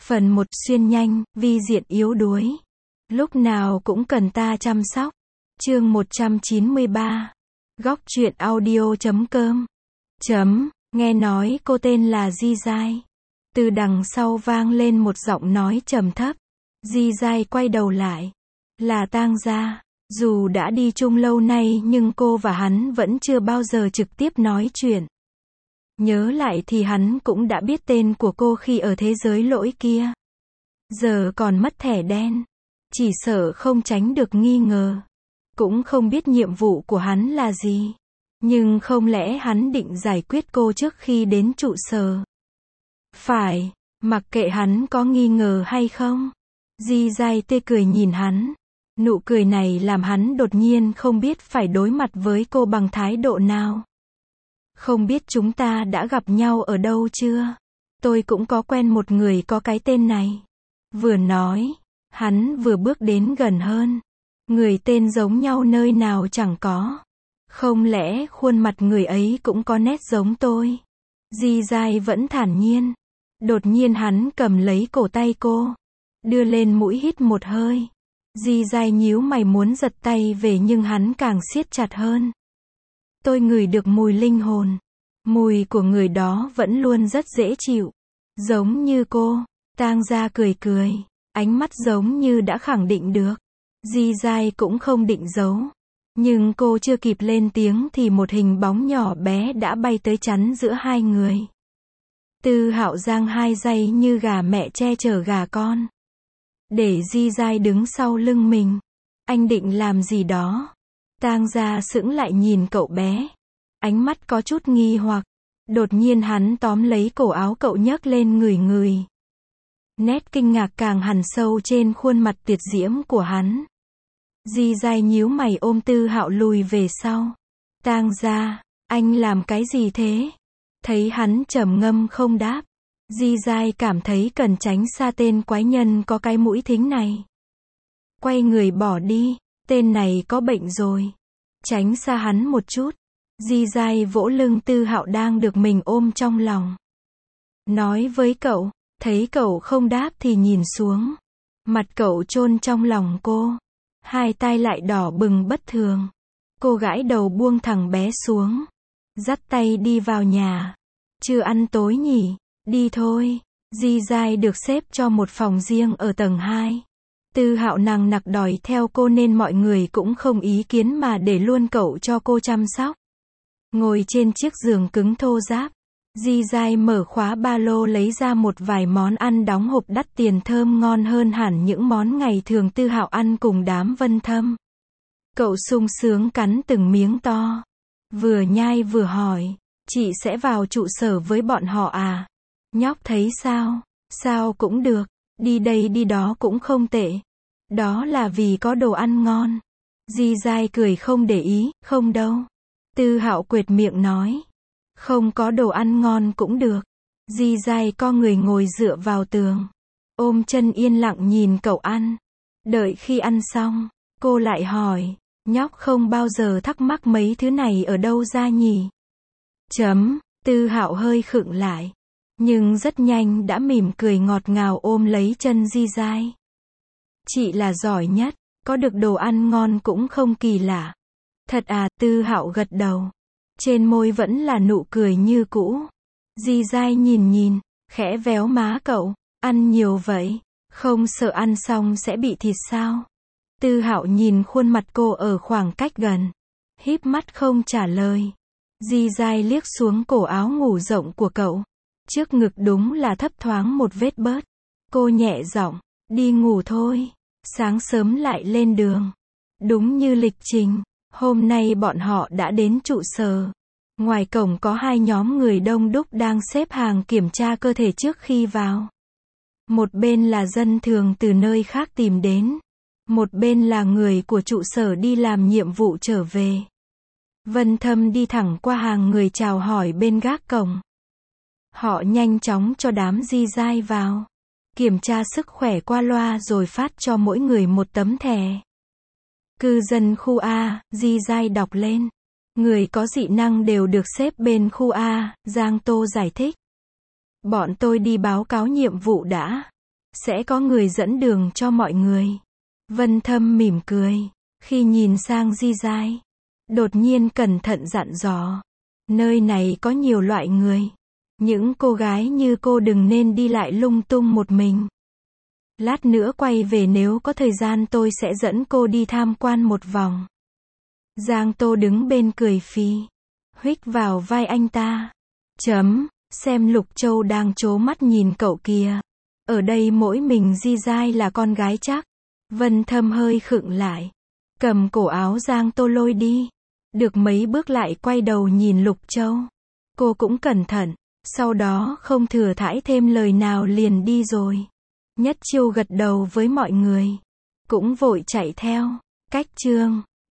Phần 1 xuyên nhanh, vi diện yếu đuối. Lúc nào cũng cần ta chăm sóc. Chương 193. Góc truyện audio.com. Nghe nói cô tên là Di Giai. Từ đằng sau vang lên một giọng nói trầm thấp. Di Giai quay đầu lại. Là Tang Gia. Dù đã đi chung lâu nay nhưng cô và hắn vẫn chưa bao giờ trực tiếp nói chuyện. Nhớ lại thì hắn cũng đã biết tên của cô khi ở thế giới lỗi kia. Giờ còn mất thẻ đen. Chỉ sợ không tránh được nghi ngờ. Cũng không biết nhiệm vụ của hắn là gì. Nhưng không lẽ hắn định giải quyết cô trước khi đến trụ sở? Phải, mặc kệ hắn có nghi ngờ hay không. Di Giai tê cười nhìn hắn. Nụ cười này làm hắn đột nhiên không biết phải đối mặt với cô bằng thái độ nào. Không biết chúng ta đã gặp nhau ở đâu chưa? Tôi cũng có quen một người có cái tên này. Vừa nói, hắn vừa bước đến gần hơn. Người tên giống nhau nơi nào chẳng có. Không lẽ khuôn mặt người ấy cũng có nét giống tôi? Di Giai vẫn thản nhiên. Đột nhiên hắn cầm lấy cổ tay cô. Đưa lên mũi hít một hơi. Di Giai nhíu mày muốn giật tay về nhưng hắn càng siết chặt hơn. Tôi ngửi được mùi linh hồn. Mùi của người đó vẫn luôn rất dễ chịu. Giống như cô. Tang Gia cười cười. Ánh mắt giống như đã khẳng định được. Di Giai cũng không định giấu. Nhưng cô chưa kịp lên tiếng thì một hình bóng nhỏ bé đã bay tới chắn giữa hai người. Tư Hạo giang hai giày như gà mẹ che chở gà con. Để Di Giai đứng sau lưng mình. Anh định làm gì đó? Tang Gia sững lại nhìn cậu bé. Ánh mắt có chút nghi hoặc. Đột nhiên hắn tóm lấy cổ áo cậu nhấc lên ngửi ngửi. Nét kinh ngạc càng hằn sâu trên khuôn mặt tuyệt diễm của hắn. Di Giai nhíu mày ôm Tư Hạo lùi về sau. Tang Gia, anh làm cái gì thế? Thấy hắn trầm ngâm không đáp. Di Giai cảm thấy cần tránh xa tên quái nhân có cái mũi thính này. Quay người bỏ đi, tên này có bệnh rồi. Tránh xa hắn một chút. Di Giai vỗ lưng Tư Hạo đang được mình ôm trong lòng. Nói với cậu, thấy cậu không đáp thì nhìn xuống. Mặt cậu chôn trong lòng cô. Hai tai lại đỏ bừng bất thường. Cô gãi đầu buông thằng bé xuống. Dắt tay đi vào nhà. Chưa ăn tối nhỉ? Đi thôi. Di Giai được xếp cho một phòng riêng ở tầng 2. Tư Hạo nằng nặc đòi theo cô nên mọi người cũng không ý kiến mà để luôn cậu cho cô chăm sóc. Ngồi trên chiếc giường cứng thô ráp. Di Giai mở khóa ba lô lấy ra một vài món ăn đóng hộp đắt tiền thơm ngon hơn hẳn những món ngày thường Tư Hạo ăn cùng đám Vân Thâm. Cậu sung sướng cắn từng miếng to. Vừa nhai vừa hỏi. Chị sẽ vào trụ sở với bọn họ à? Nhóc thấy sao? Sao cũng được. Đi đây đi đó cũng không tệ. Đó là vì có đồ ăn ngon. Di Giai cười không để ý. Không đâu. Tư Hạo quệt miệng nói. Không có đồ ăn ngon cũng được. Di Giai co người ngồi dựa vào tường. Ôm chân yên lặng nhìn cậu ăn. Đợi khi ăn xong, cô lại hỏi. Nhóc không bao giờ thắc mắc mấy thứ này ở đâu ra nhỉ? Tư Hạo hơi khựng lại. Nhưng rất nhanh đã mỉm cười ngọt ngào ôm lấy chân Di Giai. Chị là giỏi nhất. Có được đồ ăn ngon cũng không kỳ lạ. Thật à? Tư Hạo gật đầu. Trên môi vẫn là nụ cười như cũ. Di Giai nhìn, khẽ véo má cậu. Ăn nhiều vậy, không sợ ăn xong sẽ bị thịt sao? Tư Hạo nhìn khuôn mặt cô ở khoảng cách gần. Híp mắt không trả lời. Di Giai liếc xuống cổ áo ngủ rộng của cậu. Trước ngực đúng là thấp thoáng một vết bớt. Cô nhẹ giọng, đi ngủ thôi. Sáng sớm lại lên đường. Đúng như lịch trình. Hôm nay bọn họ đã đến trụ sở. Ngoài cổng có hai nhóm người đông đúc đang xếp hàng kiểm tra cơ thể trước khi vào. Một bên là dân thường từ nơi khác tìm đến. Một bên là người của trụ sở đi làm nhiệm vụ trở về. Vân Thâm đi thẳng qua hàng người chào hỏi bên gác cổng. Họ nhanh chóng cho đám Di Giai vào. Kiểm tra sức khỏe qua loa rồi phát cho mỗi người một tấm thẻ. Cư dân khu A, Di Giai đọc lên. Người có dị năng đều được xếp bên khu A, Giang Tô giải thích. Bọn tôi đi báo cáo nhiệm vụ đã. sẽ có người dẫn đường cho mọi người. Vân Thâm mỉm cười, khi nhìn sang Di Giai. Đột nhiên cẩn thận dặn dò. Nơi này có nhiều loại người. Những cô gái như cô đừng nên đi lại lung tung một mình. Lát nữa quay về nếu có thời gian tôi sẽ dẫn cô đi tham quan một vòng. Giang Tô đứng bên cười phì. Huých vào vai anh ta. Xem Lục Châu đang trố mắt nhìn cậu kìa. Ở đây mỗi mình Di Giai là con gái chắc. Vân Thâm hơi khựng lại. Cầm cổ áo Giang Tô lôi đi. Được mấy bước lại quay đầu nhìn Lục Châu. Cô cũng cẩn thận. Sau đó không thừa thãi thêm lời nào liền đi rồi. Nhất Chiêu gật đầu với mọi người. Cũng vội chạy theo. Cách chương